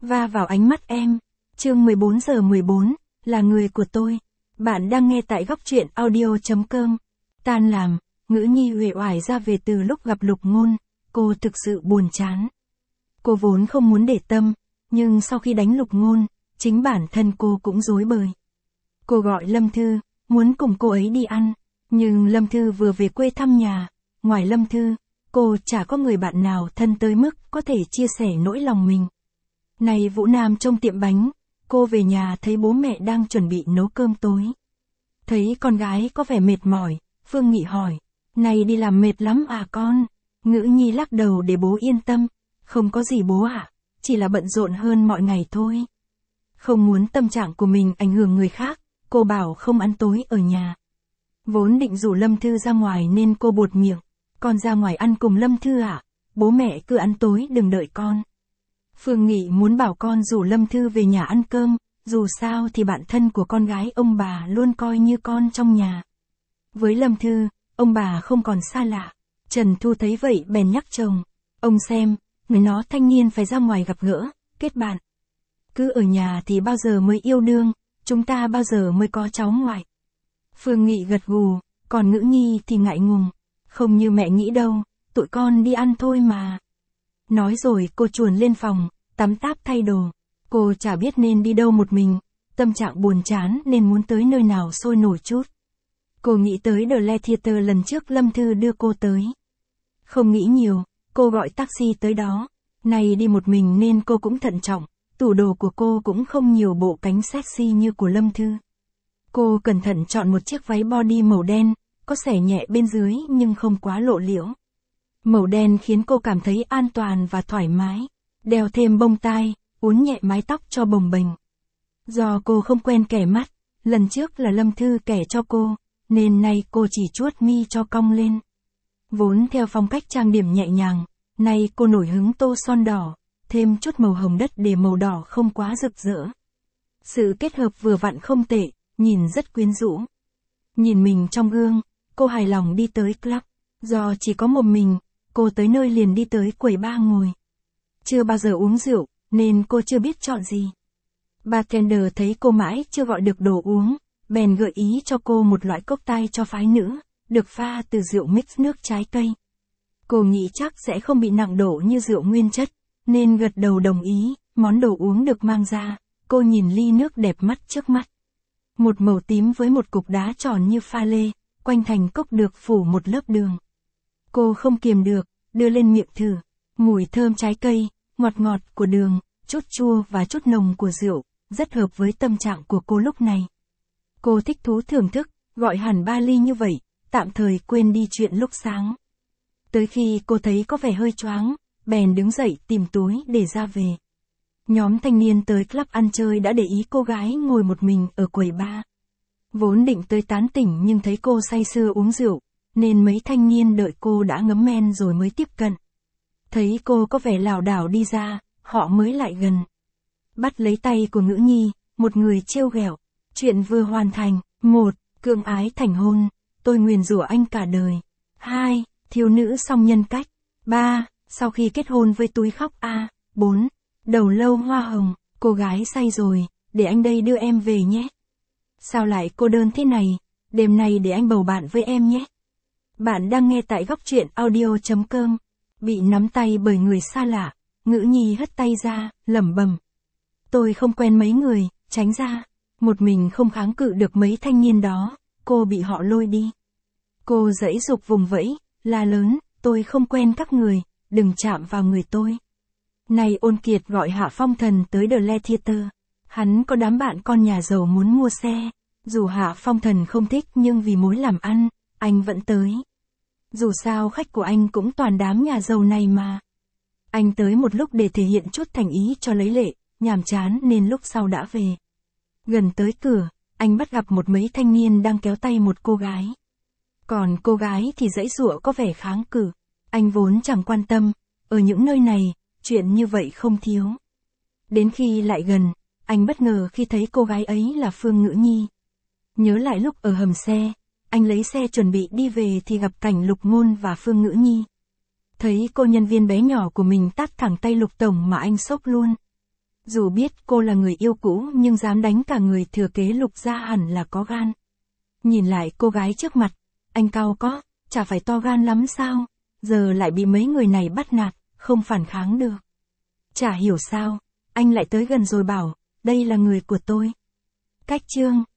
va vào ánh mắt em. Chương 14:14, là người của tôi. Bạn đang nghe tại góc truyện audio.com. Tan làm, Ngữ Nhi uể oải ra về từ lúc gặp Lục Ngôn, cô thực sự buồn chán. Cô vốn không muốn để tâm, nhưng sau khi đánh Lục Ngôn, chính bản thân cô cũng rối bời. Cô gọi Lâm Thư, muốn cùng cô ấy đi ăn, nhưng Lâm Thư vừa về quê thăm nhà, ngoài Lâm Thư, cô chả có người bạn nào thân tới mức có thể chia sẻ nỗi lòng mình. Này Vũ Nam trong tiệm bánh, cô về nhà thấy bố mẹ đang chuẩn bị nấu cơm tối. Thấy con gái có vẻ mệt mỏi, Phương Nghị hỏi, này đi làm mệt lắm à con? Ngữ Nhi lắc đầu để bố yên tâm, không có gì bố ạ, chỉ là bận rộn hơn mọi ngày thôi. Không muốn tâm trạng của mình ảnh hưởng người khác, cô bảo không ăn tối ở nhà. Vốn định rủ Lâm Thư ra ngoài nên cô buột miệng, con ra ngoài ăn cùng Lâm Thư à? Bố mẹ cứ ăn tối đừng đợi con. Phương Nghị muốn bảo con rủ Lâm Thư về nhà ăn cơm, dù sao thì bạn thân của con gái ông bà luôn coi như con trong nhà. Với Lâm Thư, ông bà không còn xa lạ. Trần Thu thấy vậy bèn nhắc chồng, ông xem, người nó thanh niên phải ra ngoài gặp gỡ, kết bạn. Cứ ở nhà thì bao giờ mới yêu đương, chúng ta bao giờ mới có cháu ngoại. Phương Nghị gật gù, còn Ngữ Nhi thì ngại ngùng, không như mẹ nghĩ đâu, tụi con đi ăn thôi mà. Nói rồi cô chuồn lên phòng, tắm táp thay đồ. Cô chả biết nên đi đâu một mình, tâm trạng buồn chán nên muốn tới nơi nào sôi nổi chút. Cô nghĩ tới The Le Theater lần trước Lâm Thư đưa cô tới. Không nghĩ nhiều, cô gọi taxi tới đó. Này đi một mình nên cô cũng thận trọng, tủ đồ của cô cũng không nhiều bộ cánh sexy như của Lâm Thư. Cô cẩn thận chọn một chiếc váy body màu đen, có xẻ nhẹ bên dưới nhưng không quá lộ liễu. Màu đen khiến cô cảm thấy an toàn và thoải mái, đeo thêm bông tai, uốn nhẹ mái tóc cho bồng bềnh. Do cô không quen kẻ mắt, lần trước là Lâm Thư kẻ cho cô, nên nay cô chỉ chuốt mi cho cong lên. Vốn theo phong cách trang điểm nhẹ nhàng, nay cô nổi hứng tô son đỏ, thêm chút màu hồng đất để màu đỏ không quá rực rỡ. Sự kết hợp vừa vặn không tệ, nhìn rất quyến rũ. Nhìn mình trong gương, cô hài lòng đi tới club. Do chỉ có một mình, cô tới nơi liền đi tới quầy bar ngồi. Chưa bao giờ uống rượu, nên cô chưa biết chọn gì. Bartender thấy cô mãi chưa gọi được đồ uống, bèn gợi ý cho cô một loại cocktail cho phái nữ, được pha từ rượu mix nước trái cây. Cô nghĩ chắc sẽ không bị nặng độ như rượu nguyên chất, nên gật đầu đồng ý, món đồ uống được mang ra, cô nhìn ly nước đẹp mắt trước mắt. Một màu tím với một cục đá tròn như pha lê, quanh thành cốc được phủ một lớp đường. Cô không kiềm được, đưa lên miệng thử, mùi thơm trái cây, ngọt ngọt của đường, chút chua và chút nồng của rượu, rất hợp với tâm trạng của cô lúc này. Cô thích thú thưởng thức, gọi hẳn 3 ly như vậy, tạm thời quên đi chuyện lúc sáng. Tới khi cô thấy có vẻ hơi choáng, bèn đứng dậy tìm túi để ra về. Nhóm thanh niên tới club ăn chơi đã để ý cô gái ngồi một mình ở quầy bar. Vốn định tới tán tỉnh nhưng thấy cô say sưa uống rượu, nên mấy thanh niên đợi cô đã ngấm men rồi mới tiếp cận. Thấy cô có vẻ lảo đảo đi ra, họ mới lại gần. Bắt lấy tay của Ngữ Nhi, một người trêu ghẹo. Chuyện vừa hoàn thành. 1. Cưỡng ái thành hôn. Tôi nguyền rủa anh cả đời. 2. Thiếu nữ song nhân cách. 3. Sau khi kết hôn với túi khóc a. 4. Đầu lâu hoa hồng. Cô gái say rồi, để anh đây đưa em về nhé. Sao lại cô đơn thế này? Đêm nay để anh bầu bạn với em nhé. Bạn đang nghe tại góc truyện audio.com. Bị nắm tay bởi người xa lạ, Ngữ Nhi hất tay ra, lẩm bẩm. Tôi không quen mấy người, tránh ra. Một mình không kháng cự được mấy thanh niên đó, cô bị họ lôi đi. Cô giãy giụp vùng vẫy, la lớn, tôi không quen các người, đừng chạm vào người tôi. Này Ôn Kiệt gọi Hạ Phong Thần tới The Le Theater. Hắn có đám bạn con nhà giàu muốn mua xe. Dù Hạ Phong Thần không thích nhưng vì mối làm ăn, anh vẫn tới. Dù sao khách của anh cũng toàn đám nhà giàu này mà. Anh tới một lúc để thể hiện chút thành ý cho lấy lệ, nhàm chán nên lúc sau đã về. Gần tới cửa, anh bắt gặp một mấy thanh niên đang kéo tay một cô gái. Còn cô gái thì giãy giụa có vẻ kháng cự. Anh vốn chẳng quan tâm, ở những nơi này, chuyện như vậy không thiếu. Đến khi lại gần, anh bất ngờ khi thấy cô gái ấy là Phương Ngữ Nhi. Nhớ lại lúc ở hầm xe, anh lấy xe chuẩn bị đi về thì gặp cảnh Lục Ngôn và Phương Ngữ Nhi. Thấy cô nhân viên bé nhỏ của mình tát thẳng tay Lục Tổng mà anh sốc luôn. Dù biết cô là người yêu cũ nhưng dám đánh cả người thừa kế Lục gia hẳn là có gan. Nhìn lại cô gái trước mặt, anh cao có, chả phải to gan lắm sao, giờ lại bị mấy người này bắt nạt, không phản kháng được. Chả hiểu sao, anh lại tới gần rồi bảo, đây là người của tôi. Cách chương